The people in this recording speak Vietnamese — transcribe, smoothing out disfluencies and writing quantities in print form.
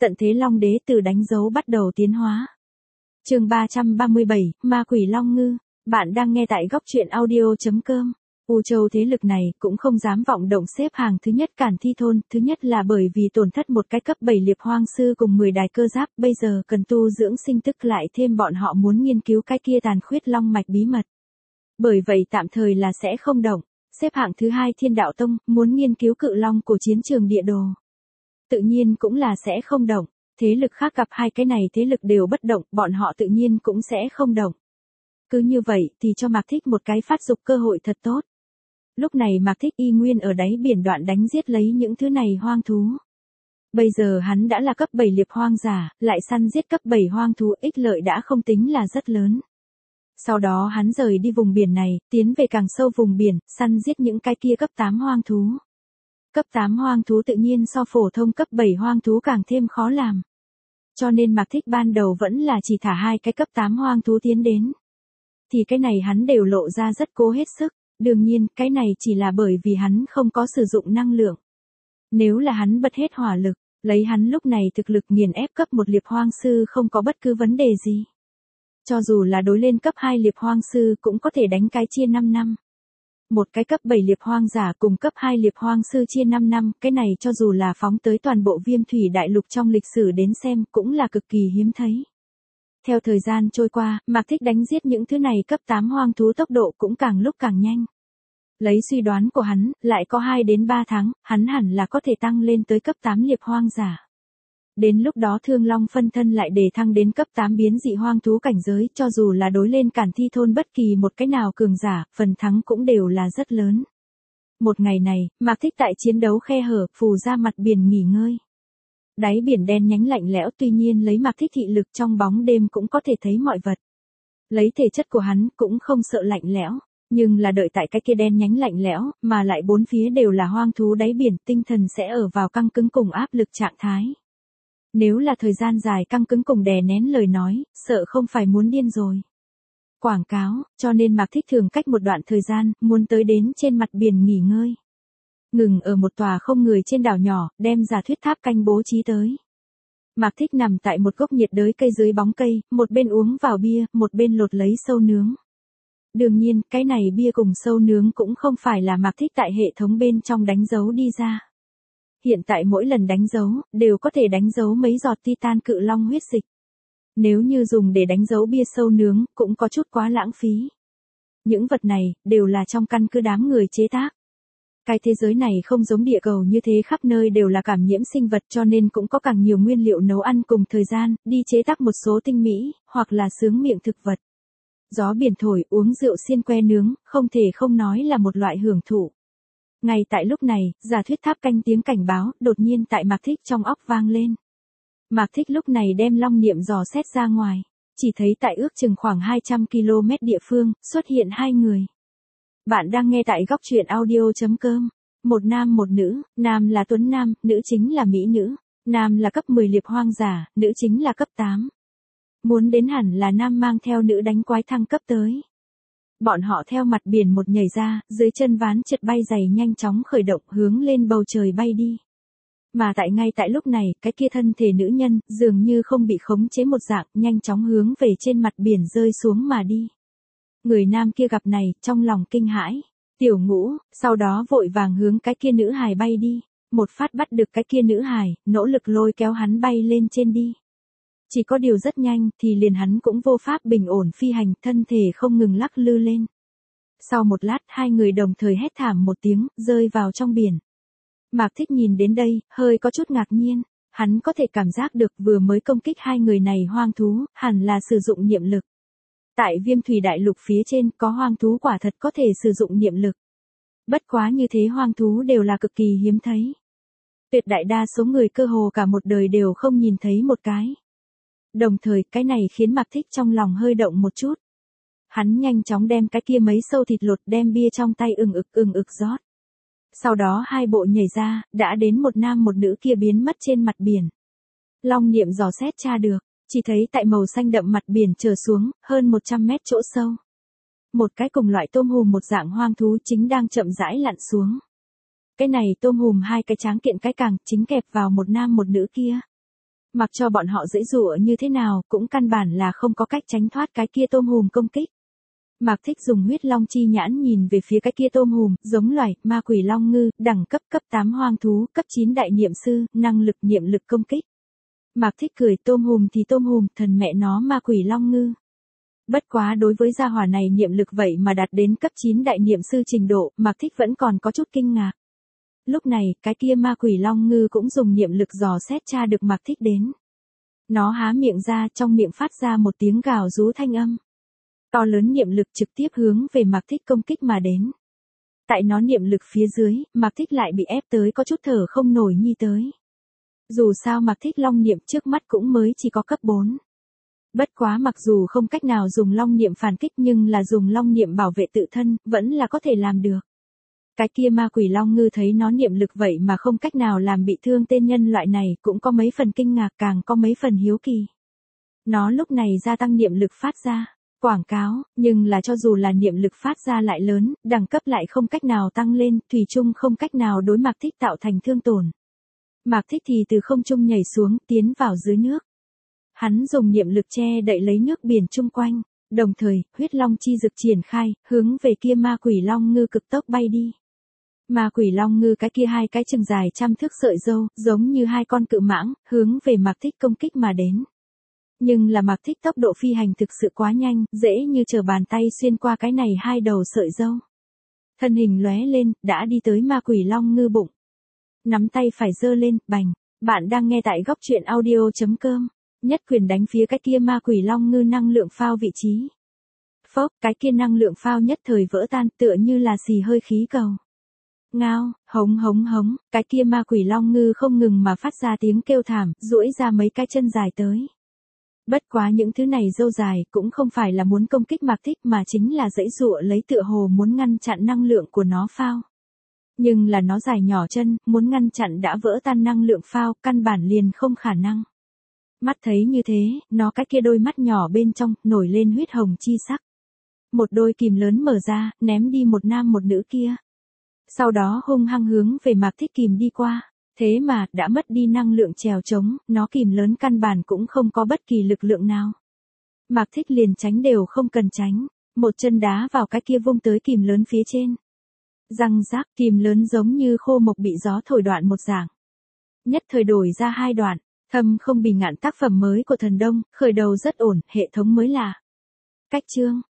Tận thế Long Đế từ đánh dấu bắt đầu tiến hóa. Chương 337, Ma Quỷ Long Ngư. Bạn đang nghe tại góc truyện audio.com. U Châu thế lực này cũng không dám vọng động xếp hàng thứ nhất Cản Thi thôn, thứ nhất là bởi vì tổn thất một cái cấp 7 liệp hoang sư cùng 10 đài cơ giáp, bây giờ cần tu dưỡng sinh tức lại thêm bọn họ muốn nghiên cứu cái kia tàn khuyết long mạch bí mật. Bởi vậy tạm thời là sẽ không động. Xếp hạng thứ hai Thiên Đạo Tông, muốn nghiên cứu cự long của chiến trường địa đồ. Tự nhiên cũng là sẽ không động. Thế lực khác gặp hai cái này thế lực đều bất động, bọn họ tự nhiên cũng sẽ không động. Cứ như vậy thì cho Mạc Thích một cái phát dục cơ hội thật tốt. Lúc này Mạc Thích y nguyên ở đáy biển đoạn đánh giết lấy những thứ này hoang thú. Bây giờ hắn đã là cấp 7 liệp hoang giả, lại săn giết cấp 7 hoang thú, ích lợi đã không tính là rất lớn. Sau đó hắn rời đi vùng biển này, tiến về càng sâu vùng biển, săn giết những cái kia cấp 8 hoang thú. Cấp 8 hoang thú tự nhiên so phổ thông cấp 7 hoang thú càng thêm khó làm. Cho nên Mạc Thích ban đầu vẫn là chỉ thả hai cái cấp 8 hoang thú tiến đến. Thì cái này hắn đều lộ ra rất cố hết sức. Đương nhiên, cái này chỉ là bởi vì hắn không có sử dụng năng lượng. Nếu là hắn bật hết hỏa lực, lấy hắn lúc này thực lực nghiền ép cấp 1 liệp hoang sư không có bất cứ vấn đề gì. Cho dù là đối lên cấp 2 liệp hoang sư cũng có thể đánh cái chia 5 năm. Một cái cấp 7 liệp hoang giả cùng cấp 2 liệp hoang sư chia 5 năm, cái này cho dù là phóng tới toàn bộ Viêm Thủy Đại Lục trong lịch sử đến xem cũng là cực kỳ hiếm thấy. Theo thời gian trôi qua, Mạc Thích đánh giết những thứ này cấp 8 hoang thú tốc độ cũng càng lúc càng nhanh. Lấy suy đoán của hắn, lại có 2 đến 3 tháng, hắn hẳn là có thể tăng lên tới cấp 8 liệp hoang giả. Đến lúc đó Thương Long phân thân lại để thăng đến cấp 8 biến dị hoang thú cảnh giới, cho dù là đối lên Cản Thi thôn bất kỳ một cái nào cường giả, phần thắng cũng đều là rất lớn. Một ngày này, Mạc Thích tại chiến đấu khe hở, phù ra mặt biển nghỉ ngơi. Đáy biển đen nhánh lạnh lẽo, tuy nhiên lấy Mạc Thích thị lực trong bóng đêm cũng có thể thấy mọi vật. Lấy thể chất của hắn cũng không sợ lạnh lẽo, nhưng là đợi tại cái kia đen nhánh lạnh lẽo, mà lại bốn phía đều là hoang thú đáy biển, tinh thần sẽ ở vào căng cứng cùng áp lực trạng thái. Nếu là thời gian dài căng cứng cùng đè nén lời nói, sợ không phải muốn điên rồi. Quảng cáo, cho nên Mạc Thích thường cách một đoạn thời gian, muốn tới đến trên mặt biển nghỉ ngơi. Ngừng ở một tòa không người trên đảo nhỏ, đem giả thuyết tháp canh bố trí tới. Mạc Thích nằm tại một gốc nhiệt đới cây dưới bóng cây, một bên uống vào bia, một bên lột lấy sâu nướng. Đương nhiên, cái này bia cùng sâu nướng cũng không phải là Mạc Thích tại hệ thống bên trong đánh dấu đi ra. Hiện tại mỗi lần đánh dấu, đều có thể đánh dấu mấy giọt titan cự long huyết dịch. Nếu như dùng để đánh dấu bia sâu nướng, cũng có chút quá lãng phí. Những vật này, đều là trong căn cứ đám người chế tác. Cái thế giới này không giống địa cầu như thế khắp nơi đều là cảm nhiễm sinh vật, cho nên cũng có càng nhiều nguyên liệu nấu ăn cùng thời gian, đi chế tác một số tinh mỹ, hoặc là sướng miệng thực vật. Gió biển thổi, uống rượu xiên que nướng, không thể không nói là một loại hưởng thụ. Ngay tại lúc này, giả thuyết tháp canh tiếng cảnh báo, đột nhiên tại Mạc Thích trong óc vang lên. Mạc Thích lúc này đem long niệm dò xét ra ngoài, chỉ thấy tại ước chừng khoảng 200 km địa phương, xuất hiện hai người. Bạn đang nghe tại góc truyện audio.com. Một nam một nữ, nam là tuấn nam, nữ chính là mỹ nữ. Nam là cấp 10 liệp hoang giả, nữ chính là cấp 8. Muốn đến hẳn là nam mang theo nữ đánh quái thăng cấp tới. Bọn họ theo mặt biển một nhảy ra, dưới chân ván trượt bay dày nhanh chóng khởi động hướng lên bầu trời bay đi. Mà ngay tại lúc này, cái kia thân thể nữ nhân, dường như không bị khống chế một dạng, nhanh chóng hướng về trên mặt biển rơi xuống mà đi. Người nam kia gặp này, trong lòng kinh hãi. Tiểu Ngũ, sau đó vội vàng hướng cái kia nữ hài bay đi. Một phát bắt được cái kia nữ hài, nỗ lực lôi kéo hắn bay lên trên đi. Chỉ có điều rất nhanh, thì liền hắn cũng vô pháp bình ổn phi hành, thân thể không ngừng lắc lư lên. Sau một lát, hai người đồng thời hét thảm một tiếng, rơi vào trong biển. Mạc Thích nhìn đến đây, hơi có chút ngạc nhiên. Hắn có thể cảm giác được vừa mới công kích hai người này hoang thú, hẳn là sử dụng niệm lực. Tại Viêm Thủy Đại Lục phía trên có hoang thú quả thật có thể sử dụng niệm lực. Bất quá như thế hoang thú đều là cực kỳ hiếm thấy. Tuyệt đại đa số người cơ hồ cả một đời đều không nhìn thấy một cái. Đồng thời cái này khiến Mạc Thích trong lòng hơi động một chút. Hắn nhanh chóng đem cái kia mấy sâu thịt lột đem bia trong tay ừng ực rót. Sau đó hai bộ nhảy ra, đã đến một nam một nữ kia biến mất trên mặt biển. Long niệm dò xét tra được, chỉ thấy tại màu xanh đậm mặt biển trở xuống, hơn 100 mét chỗ sâu. Một cái cùng loại tôm hùm một dạng hoang thú chính đang chậm rãi lặn xuống. Cái này tôm hùm hai cái tráng kiện cái càng chính kẹp vào một nam một nữ kia. Mặc cho bọn họ giãy giụa như thế nào, cũng căn bản là không có cách tránh thoát cái kia tôm hùm công kích. Mạc Thích dùng huyết long chi nhãn nhìn về phía cái kia tôm hùm, giống loài, ma quỷ long ngư, đẳng cấp cấp 8 hoang thú, cấp 9 đại niệm sư, năng lực niệm lực công kích. Mạc Thích cười, tôm hùm thì tôm hùm, thần mẹ nó ma quỷ long ngư. Bất quá đối với gia hỏa này niệm lực vậy mà đạt đến cấp 9 đại niệm sư trình độ, Mạc Thích vẫn còn có chút kinh ngạc. Lúc này, cái kia ma quỷ long ngư cũng dùng niệm lực dò xét tra được Mạc Thích đến. Nó há miệng ra, trong miệng phát ra một tiếng gào rú thanh âm. To lớn niệm lực trực tiếp hướng về Mạc Thích công kích mà đến. Tại nó niệm lực phía dưới, Mạc Thích lại bị ép tới có chút thở không nổi nhi tới. Dù sao Mạc Thích long niệm trước mắt cũng mới chỉ có cấp 4. Bất quá mặc dù không cách nào dùng long niệm phản kích nhưng là dùng long niệm bảo vệ tự thân, vẫn là có thể làm được. Cái kia ma quỷ long ngư thấy nó niệm lực vậy mà không cách nào làm bị thương tên nhân loại này, cũng có mấy phần kinh ngạc, càng có mấy phần hiếu kỳ. Nó lúc này gia tăng niệm lực phát ra, quảng cáo, nhưng là cho dù là niệm lực phát ra lại lớn, đẳng cấp lại không cách nào tăng lên, thủy chung không cách nào đối Mạc Thích tạo thành thương tổn. Mạc Thích thì từ không trung nhảy xuống, tiến vào dưới nước. Hắn dùng niệm lực che đậy lấy nước biển chung quanh, đồng thời, huyết long chi dực triển khai, hướng về kia ma quỷ long ngư cực tốc bay đi. Ma quỷ long ngư cái kia hai cái chừng dài trăm thước sợi râu, giống như hai con cự mãng, hướng về Mạc Thích công kích mà đến. Nhưng là Mạc Thích tốc độ phi hành thực sự quá nhanh, dễ như trở bàn tay xuyên qua cái này hai đầu sợi râu. Thân hình lóe lên, đã đi tới ma quỷ long ngư bụng. Nắm tay phải giơ lên, bành. Bạn đang nghe tại góc truyện audio.com. Nhất quyền đánh phía cái kia ma quỷ long ngư năng lượng phao vị trí. Phốc, cái kia năng lượng phao nhất thời vỡ tan, tựa như là xì hơi khí cầu. Ngao, hống hống hống, cái kia ma quỷ long ngư không ngừng mà phát ra tiếng kêu thảm, duỗi ra mấy cái chân dài tới. Bất quá những thứ này râu dài cũng không phải là muốn công kích Mạc Thích mà chính là giãy giụa lấy, tựa hồ muốn ngăn chặn năng lượng của nó phao. Nhưng là nó dài nhỏ chân, muốn ngăn chặn đã vỡ tan năng lượng phao, căn bản liền không khả năng. Mắt thấy như thế, nó cái kia đôi mắt nhỏ bên trong, nổi lên huyết hồng chi sắc. Một đôi kìm lớn mở ra, ném đi một nam một nữ kia. Sau đó hung hăng hướng về Mạc Thích kìm đi qua. Thế mà, đã mất đi năng lượng trèo trống, nó kìm lớn căn bản cũng không có bất kỳ lực lượng nào. Mạc Thích liền tránh đều không cần tránh, một chân đá vào cái kia vung tới kìm lớn phía trên. Răng rác, kìm lớn giống như khô mộc bị gió thổi đoạn một dạng. Nhất thời đổi ra hai đoạn, Thâm Không Bì Ngạn tác phẩm mới của Thần Đông, khởi đầu rất ổn, hệ thống mới lạ. Cách chương